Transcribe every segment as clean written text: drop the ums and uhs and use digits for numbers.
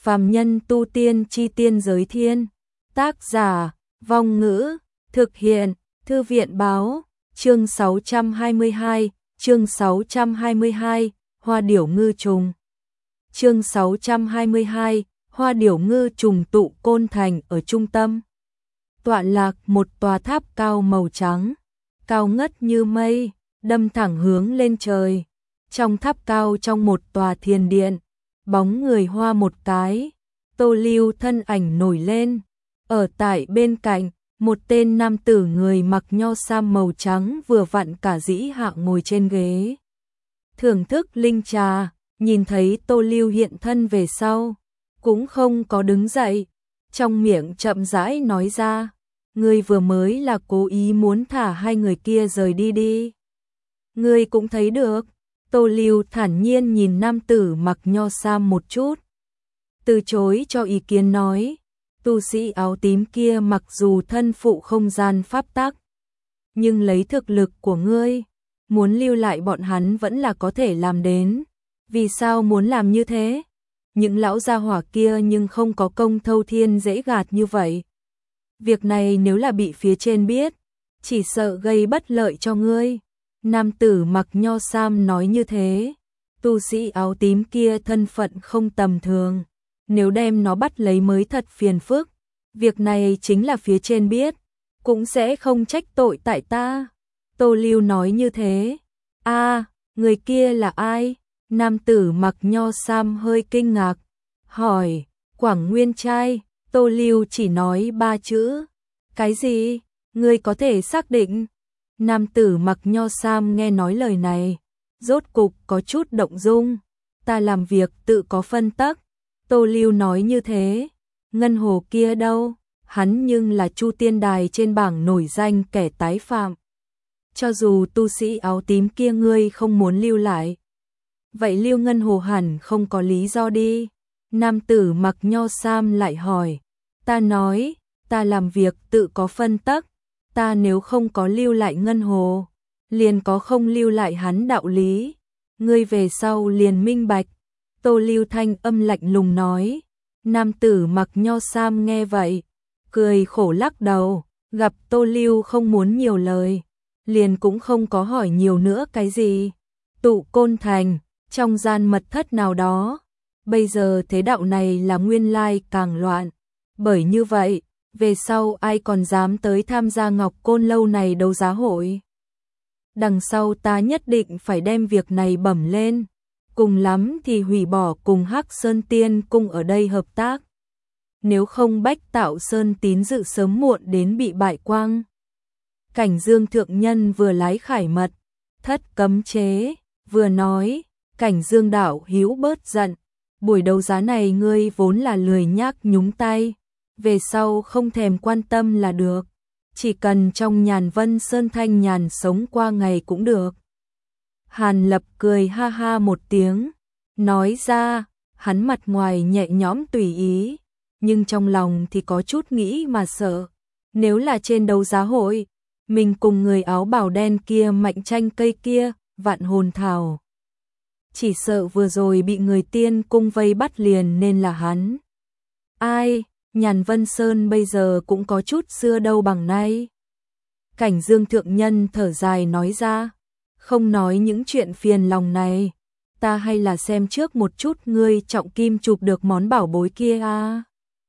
Phàm nhân tu tiên chi tiên giới thiên. Tác giả, Vong Ngữ, thực hiện, Thư viện báo, chương 622, chương 622, Hoa điểu ngư trùng. Chương 622, Hoa điểu ngư trùng tụ Côn Thành ở trung tâm. Tọa lạc một tòa tháp cao màu trắng, cao ngất như mây, đâm thẳng hướng lên trời. Trong tháp cao trong một tòa thiền điện, bóng người Hoa một cái, Tô Lưu thân ảnh nổi lên. Ở tại bên cạnh, một tên nam tử người mặc nho sam màu trắng vừa vặn cả dĩ hạ ngồi trên ghế. Thưởng thức linh trà, nhìn thấy Tô Lưu hiện thân về sau, cũng không có đứng dậy, trong miệng chậm rãi nói ra, ngươi vừa mới là cố ý muốn thả hai người kia rời đi đi. Ngươi cũng thấy được. Tô Lưu thản nhiên nhìn nam tử mặc nho sam một chút, từ chối cho ý kiến nói, tu sĩ áo tím kia mặc dù thân phụ không gian pháp tắc, nhưng lấy thực lực của ngươi, muốn lưu lại bọn hắn vẫn là có thể làm đến. Vì sao muốn làm như thế? Những lão gia hỏa kia nhưng không có công thâu thiên dễ gạt như vậy. Việc này nếu là bị phía trên biết, chỉ sợ gây bất lợi cho ngươi. Nam tử mặc nho sam nói như thế, tu sĩ áo tím kia thân phận không tầm thường, nếu đem nó bắt lấy mới thật phiền phức. Việc này chính là phía trên biết, cũng sẽ không trách tội tại ta. Tô Lưu nói như thế. Người kia là ai? Nam tử mặc nho sam hơi kinh ngạc, hỏi, Quảng Nguyên trai. Tô Lưu chỉ nói 3 chữ. Cái gì? Ngươi có thể xác định? Nam tử mặc nho sam nghe nói lời này, rốt cục có chút động dung. Ta làm việc tự có phân tắc. Tô Lưu nói như thế. Ngân hồ kia đâu? Hắn nhưng là Chu Tiên Đài trên bảng nổi danh kẻ tái phạm. Cho dù tu sĩ áo tím kia ngươi không muốn lưu lại, vậy lưu ngân hồ hẳn không có lý do đi. Nam tử mặc nho sam lại hỏi, ta nói, ta làm việc tự có phân tắc. Ta nếu không có lưu lại ngân hồ, liền có không lưu lại hắn đạo lý. Ngươi về sau liền minh bạch. Tô Lưu thanh âm lạnh lùng nói. Nam tử mặc nho sam nghe vậy, cười khổ lắc đầu, gặp Tô Lưu không muốn nhiều lời, liền cũng không có hỏi nhiều nữa cái gì. Tụ Côn Thành, trong gian mật thất nào đó, bây giờ thế đạo này là nguyên lai càng loạn. Bởi như vậy, về sau ai còn dám tới tham gia Ngọc Côn lâu này đấu giá hội. Đằng sau ta nhất định phải đem việc này bẩm lên, cùng lắm thì hủy bỏ cùng Hắc Sơn Tiên Cung ở đây hợp tác. Nếu không Bách Tạo Sơn tín dự sớm muộn đến bị bại quang. Cảnh Dương thượng nhân vừa lái khải mật thất cấm chế, vừa nói, Cảnh Dương đạo hữu bớt giận, buổi đấu giá này ngươi vốn là lười nhác nhúng tay, về sau không thèm quan tâm là được, chỉ cần trong Nhàn Vân Sơn thanh nhàn sống qua ngày cũng được. Hàn Lập cười ha ha một tiếng, nói ra, hắn mặt ngoài nhẹ nhõm tùy ý, nhưng trong lòng thì có chút nghĩ mà sợ. Nếu là trên đấu giá hội, mình cùng người áo bào đen kia mạnh tranh cây kia, vạn hồn thảo, chỉ sợ vừa rồi bị người tiên cung vây bắt liền nên là hắn. Ai, Nhàn Vân Sơn bây giờ cũng có chút xưa đâu bằng nay. Cảnh Dương thượng nhân thở dài nói ra, không nói những chuyện phiền lòng này, ta hay là xem trước một chút ngươi trọng kim chụp được món bảo bối kia a.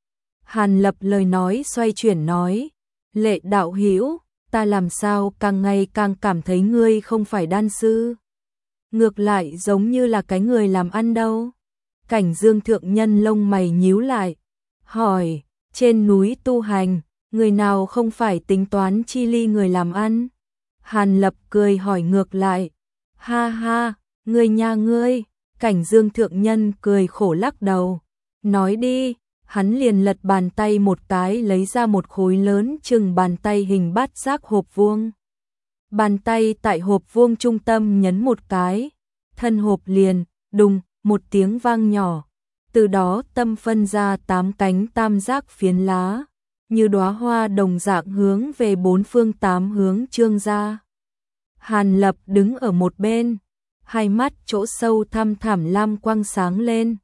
Hàn Lập lời nói xoay chuyển nói, Lệ đạo hữu, ta làm sao càng ngày càng cảm thấy ngươi không phải đan sư, ngược lại giống như là cái người làm ăn đâu. Cảnh Dương thượng nhân lông mày nhíu lại, hỏi, trên núi tu hành, người nào không phải tính toán chi ly người làm ăn? Hàn Lập cười hỏi ngược lại, ha ha, ngươi nha ngươi. Cảnh Dương thượng nhân cười khổ lắc đầu, nói đi. Hắn liền lật bàn tay một cái lấy ra một khối lớn chừng bàn tay hình bát giác hộp vuông. Bàn tay tại hộp vuông trung tâm nhấn một cái, thân hộp liền, đùng, một tiếng vang nhỏ. Từ đó tâm phân ra 8 cánh tam giác phiến lá, như đóa hoa đồng dạng hướng về 4 phương 8 hướng trương ra. Hàn Lập đứng ở một bên, hai mắt chỗ sâu thăm thẳm lam quang sáng lên.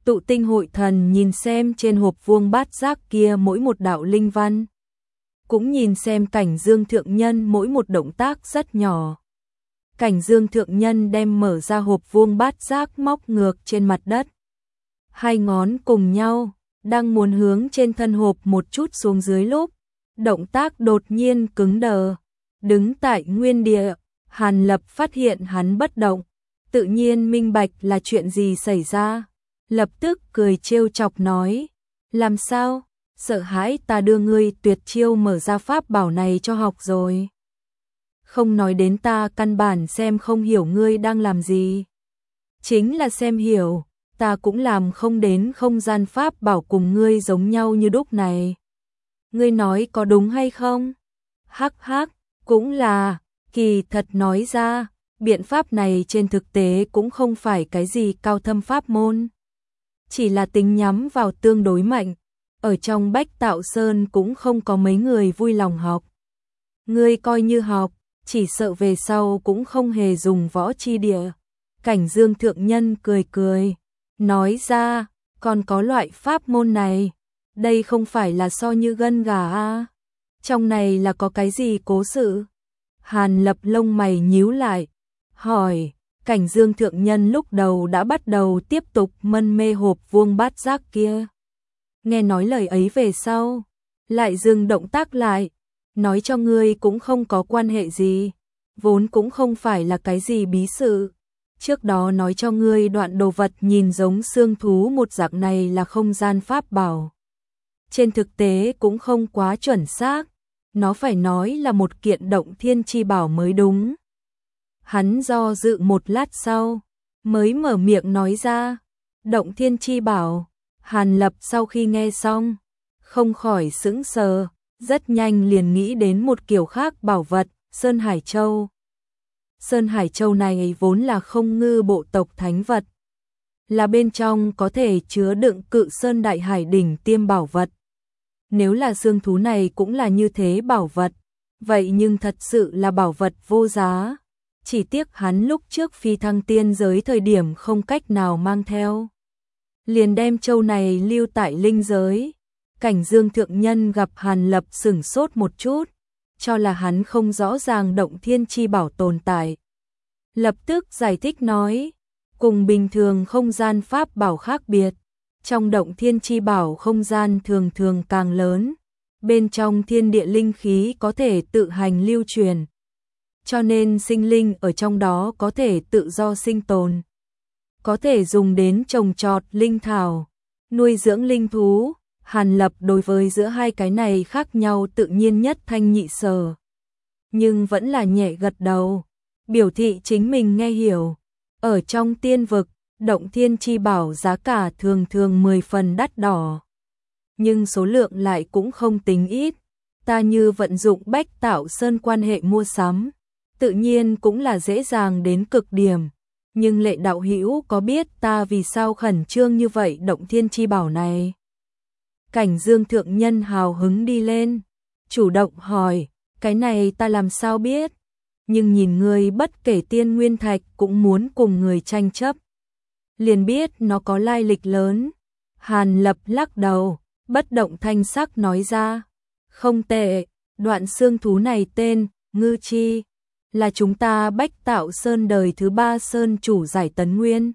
Tụ tinh hội thần nhìn xem trên hộp vuông bát giác kia mỗi một đạo linh văn. Cũng nhìn xem Cảnh Dương thượng nhân mỗi một động tác rất nhỏ. Cảnh Dương thượng nhân đem mở ra hộp vuông bát giác móc ngược trên mặt đất. Hai ngón cùng nhau, đang muốn hướng trên thân hộp một chút xuống dưới lúc, động tác đột nhiên cứng đờ, đứng tại nguyên địa. Hàn Lập phát hiện hắn bất động, tự nhiên minh bạch là chuyện gì xảy ra, lập tức cười trêu chọc nói, làm sao, sợ hãi ta đưa ngươi tuyệt chiêu mở ra pháp bảo này cho học rồi. Không nói đến ta căn bản xem không hiểu ngươi đang làm gì. Chính là xem hiểu, ta cũng làm không đến không gian pháp bảo cùng ngươi giống nhau như đúc này. Ngươi nói có đúng hay không? Hắc hắc, cũng là, kỳ thật nói ra, biện pháp này trên thực tế cũng không phải cái gì cao thâm pháp môn. Chỉ là tính nhắm vào tương đối mạnh, ở trong Bách Tạo Sơn cũng không có mấy người vui lòng học. Ngươi coi như học, chỉ sợ về sau cũng không hề dùng võ chi địa. Cảnh Dương thượng nhân cười cười, nói ra, còn có loại pháp môn này, đây không phải là so như gân gà a. Trong này là có cái gì cố sự? Hàn Lập lông mày nhíu lại, hỏi, Cảnh Dương thượng nhân lúc đầu đã bắt đầu tiếp tục mân mê hộp vuông bát giác kia. Nghe nói lời ấy về sau, lại dừng động tác lại, nói cho ngươi cũng không có quan hệ gì, vốn cũng không phải là cái gì bí sự. Trước đó nói cho ngươi đoạn đồ vật nhìn giống xương thú một dạng này là không gian pháp bảo. Trên thực tế cũng không quá chuẩn xác, nó phải nói là một kiện động thiên chi bảo mới đúng. Hắn do dự một lát sau, mới mở miệng nói ra, động thiên chi bảo. Hàn Lập sau khi nghe xong, không khỏi sững sờ, rất nhanh liền nghĩ đến một kiểu khác bảo vật, Sơn Hải Châu. Sơn Hải Châu này vốn là không ngư bộ tộc thánh vật, là bên trong có thể chứa đựng Cự Sơn Đại Hải đỉnh tiêm bảo vật. Nếu là xương thú này cũng là như thế bảo vật, vậy nhưng thật sự là bảo vật vô giá. Chỉ tiếc hắn lúc trước phi thăng tiên giới thời điểm không cách nào mang theo, liền đem châu này lưu tại linh giới. Cảnh Dương thượng nhân gặp Hàn Lập sửng sốt một chút, cho là hắn không rõ ràng động thiên chi bảo tồn tại. Lập tức giải thích nói, cùng bình thường không gian pháp bảo khác biệt, trong động thiên chi bảo không gian thường thường càng lớn, bên trong thiên địa linh khí có thể tự hành lưu truyền, cho nên sinh linh ở trong đó có thể tự do sinh tồn, có thể dùng đến trồng trọt linh thảo, nuôi dưỡng linh thú. Hàn Lập đối với giữa hai cái này khác nhau tự nhiên nhất thanh nhị sở, nhưng vẫn là nhẹ gật đầu, biểu thị chính mình nghe hiểu. Ở trong tiên vực, động thiên chi bảo giá cả thường thường 10 phần đắt đỏ, nhưng số lượng lại cũng không tính ít. Ta như vận dụng Bách Tạo Sơn quan hệ mua sắm, tự nhiên cũng là dễ dàng đến cực điểm. Nhưng Lệ đạo hữu có biết ta vì sao khẩn trương như vậy động thiên chi bảo này? Cảnh Dương thượng nhân hào hứng đi lên, chủ động hỏi, cái này ta làm sao biết? Nhưng nhìn ngươi bất kể tiên nguyên thạch cũng muốn cùng người tranh chấp, liền biết nó có lai lịch lớn. Hàn Lập lắc đầu, bất động thanh sắc nói ra, không tệ, đoạn xương thú này tên Ngư Chi, là chúng ta Bách Tạo Sơn đời thứ 3 sơn chủ Giải Tấn Nguyên.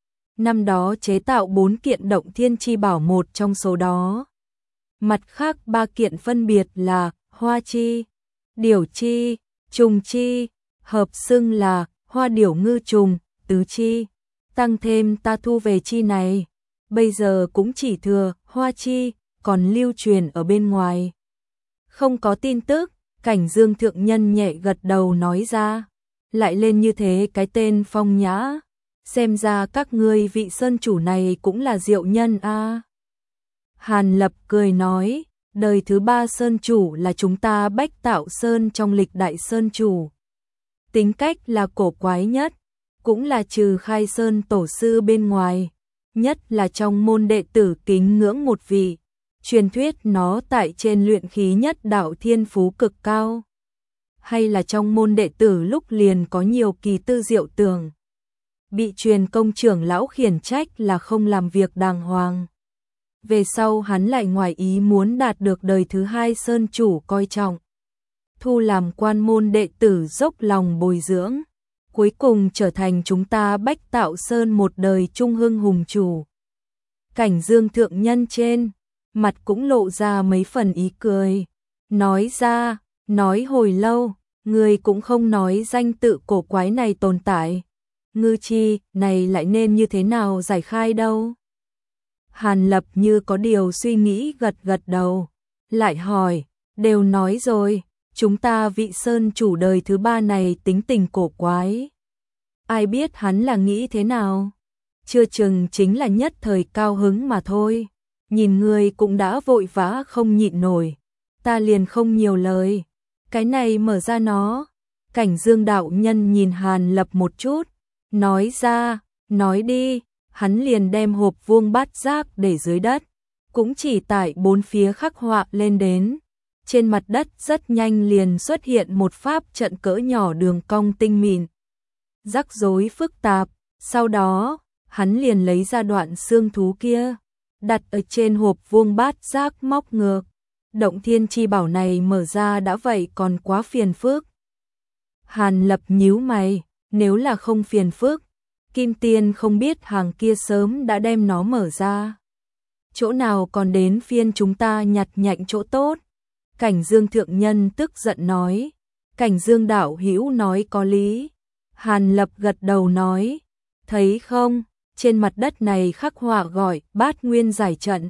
Năm đó chế tạo 4 kiện động thiên chi bảo, một trong số đó. Mặt khác 3 kiện phân biệt là Hoa Chi, Điểu Chi, Trùng Chi, hợp xưng là Hoa Điểu Ngư Trùng, Tứ Chi. Tăng thêm ta thu về chi này, bây giờ cũng chỉ thừa Hoa Chi, còn lưu truyền ở bên ngoài. Không có tin tức. Cảnh Dương thượng nhân nhẹ gật đầu nói ra, lại lên như thế cái tên phong nhã, xem ra các ngươi vị sơn chủ này cũng là diệu nhân a. Hàn Lập cười nói, đời thứ 3 sơn chủ là chúng ta Bách Tạo Sơn trong lịch đại sơn chủ. Tính cách là cổ quái nhất, cũng là trừ Khai Sơn tổ sư bên ngoài, nhất là trong môn đệ tử kính ngưỡng một vị. Truyền thuyết nó tại trên luyện khí nhất đạo thiên phú cực cao, hay là trong môn đệ tử lúc liền có nhiều kỳ tư diệu tưởng. bị truyền công trưởng lão khiển trách là không làm việc đàng hoàng. Về sau hắn lại ngoài ý muốn đạt được đời thứ hai sơn chủ coi trọng, thu làm quan môn đệ tử dốc lòng bồi dưỡng, cuối cùng trở thành chúng ta Bách Tạo Sơn một đời trung hưng hùng chủ. Cảnh Dương thượng nhân trên mặt cũng lộ ra mấy phần ý cười, nói ra, nói hồi lâu, người cũng không nói danh tự cổ quái này tồn tại. Ngư chi, này lại nên như thế nào giải khai đâu? Hàn Lập như có điều suy nghĩ gật gật đầu, lại hỏi, đều nói rồi, chúng ta vị sơn chủ đời thứ ba này tính tình cổ quái. Ai biết hắn là nghĩ thế nào? Chưa chừng chính là nhất thời cao hứng mà thôi. Nhìn người cũng đã vội vã không nhịn nổi, ta liền không nhiều lời. Cái này mở ra nó. Cảnh Dương đạo nhân nhìn Hàn Lập một chút, nói ra, nói đi. Hắn liền đem hộp vuông bát giác để dưới đất, cũng chỉ tại bốn phía khắc họa lên đến. Trên mặt đất rất nhanh liền xuất hiện một pháp trận cỡ nhỏ đường cong tinh mịn, rắc rối phức tạp. Sau đó, hắn liền lấy ra đoạn xương thú kia, đặt ở trên hộp vuông bát giác móc ngược. Động thiên chi bảo này mở ra đã vậy còn quá phiền phức. Hàn Lập nhíu mày, nếu là không phiền phức, Kim Tiên không biết hàng kia sớm đã đem nó mở ra. Chỗ nào còn đến phiên chúng ta nhặt nhạnh chỗ tốt. Cảnh Dương thượng nhân tức giận nói. Cảnh Dương đạo hữu nói có lý. Hàn Lập gật đầu nói, thấy không, trên mặt đất này khắc họa gọi Bát Nguyên giải trận.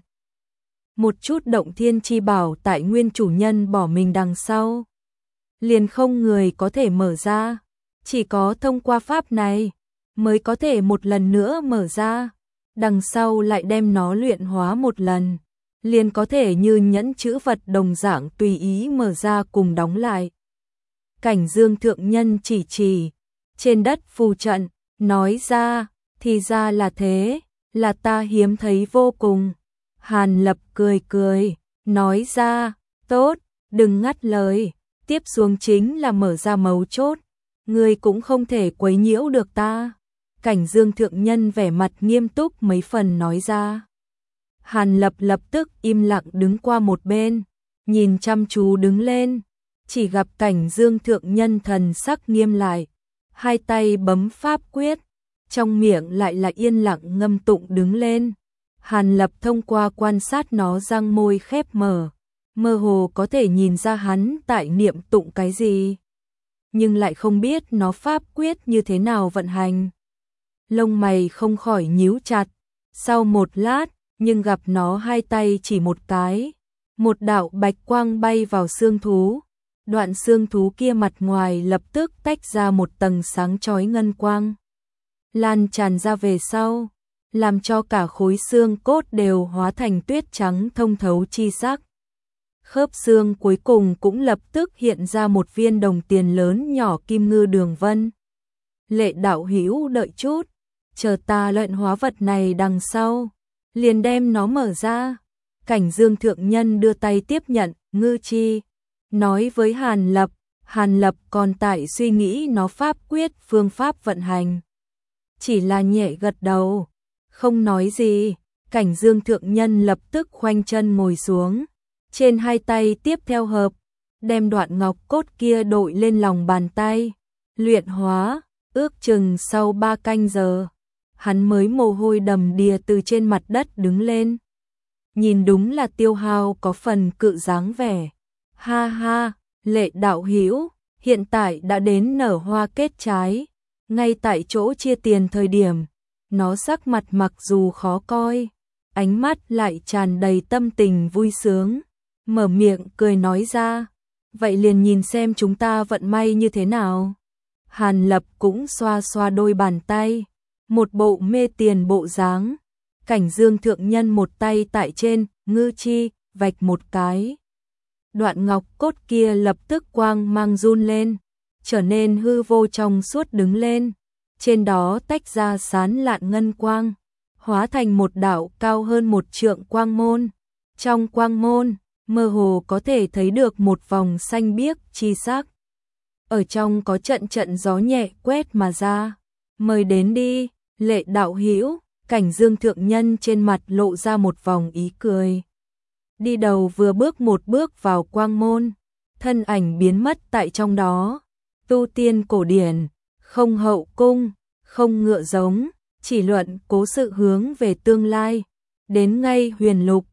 Một chút động thiên chi bảo tại nguyên chủ nhân bỏ mình đằng sau, liền không người có thể mở ra, chỉ có thông qua pháp này mới có thể một lần nữa mở ra, đằng sau lại đem nó luyện hóa một lần, liền có thể như nhẫn chữ vật đồng dạng tùy ý mở ra cùng đóng lại. Cảnh Dương thượng nhân chỉ trên đất phù trận, nói ra, thì ra là thế, là ta hiếm thấy vô cùng. Hàn Lập cười cười, nói ra, tốt, đừng ngắt lời, tiếp xuống chính là mở ra mấu chốt, ngươi cũng không thể quấy nhiễu được ta. Cảnh Dương thượng nhân vẻ mặt nghiêm túc mấy phần nói ra. Hàn Lập lập tức im lặng đứng qua một bên, nhìn chăm chú đứng lên, chỉ gặp Cảnh Dương thượng nhân thần sắc nghiêm lại, hai tay bấm pháp quyết, trong miệng lại là yên lặng ngâm tụng đứng lên. Hàn Lập thông qua quan sát nó răng môi khép mở, mơ hồ có thể nhìn ra hắn tại niệm tụng cái gì, nhưng lại không biết nó pháp quyết như thế nào vận hành. Lông mày không khỏi nhíu chặt, sau một lát, nhưng gặp nó hai tay chỉ một cái, một đạo bạch quang bay vào xương thú. Đoạn xương thú kia mặt ngoài lập tức tách ra một tầng sáng chói ngân quang, lan tràn ra về sau, làm cho cả khối xương cốt đều hóa thành tuyết trắng thông thấu chi sắc. Khớp xương cuối cùng cũng lập tức hiện ra một viên đồng tiền lớn nhỏ kim ngư đường vân. Lệ đạo hữu đợi chút, chờ ta luyện hóa vật này đằng sau, liền đem nó mở ra. Cảnh Dương thượng nhân đưa tay tiếp nhận, ngư chi, nói với Hàn Lập. Hàn Lập còn tại suy nghĩ nó pháp quyết phương pháp vận hành, chỉ là nhẹ gật đầu, không nói gì. Cảnh Dương thượng nhân lập tức khoanh chân ngồi xuống, trên hai tay tiếp theo hợp, đem đoạn ngọc cốt kia đội lên lòng bàn tay, luyện hóa. Ước chừng sau 3 canh giờ, hắn mới mồ hôi đầm đìa từ trên mặt đất đứng lên. Nhìn đúng là tiêu hao có phần cự dáng vẻ. Ha ha, Lệ đạo hữu, hiện tại đã đến nở hoa kết trái, ngay tại chỗ chia tiền thời điểm, nó sắc mặt mặc dù khó coi, ánh mắt lại tràn đầy tâm tình vui sướng, mở miệng cười nói ra, vậy liền nhìn xem chúng ta vận may như thế nào. Hàn Lập cũng xoa xoa đôi bàn tay, một bộ mê tiền bộ dáng. Cảnh Dương thượng nhân một tay tại trên ngư chi vạch một cái, đoạn ngọc cốt kia lập tức quang mang run lên, trở nên hư vô trong suốt đứng lên, trên đó tách ra sán lạn ngân quang, hóa thành một đạo cao hơn 1 trượng quang môn. Trong quang môn, mơ hồ có thể thấy được một vòng xanh biếc chi sắc. Ở trong có trận trận gió nhẹ quét mà ra, Mời đến đi, Lệ đạo hữu. Cảnh Dương thượng nhân trên mặt lộ ra một vòng ý cười. Đi đầu vừa bước một bước vào quang môn, thân ảnh biến mất tại trong đó. Tu tiên cổ điển, không hậu cung, không ngựa giống, chỉ luận cố sự hướng về tương lai. Đến ngay Huyền Lục,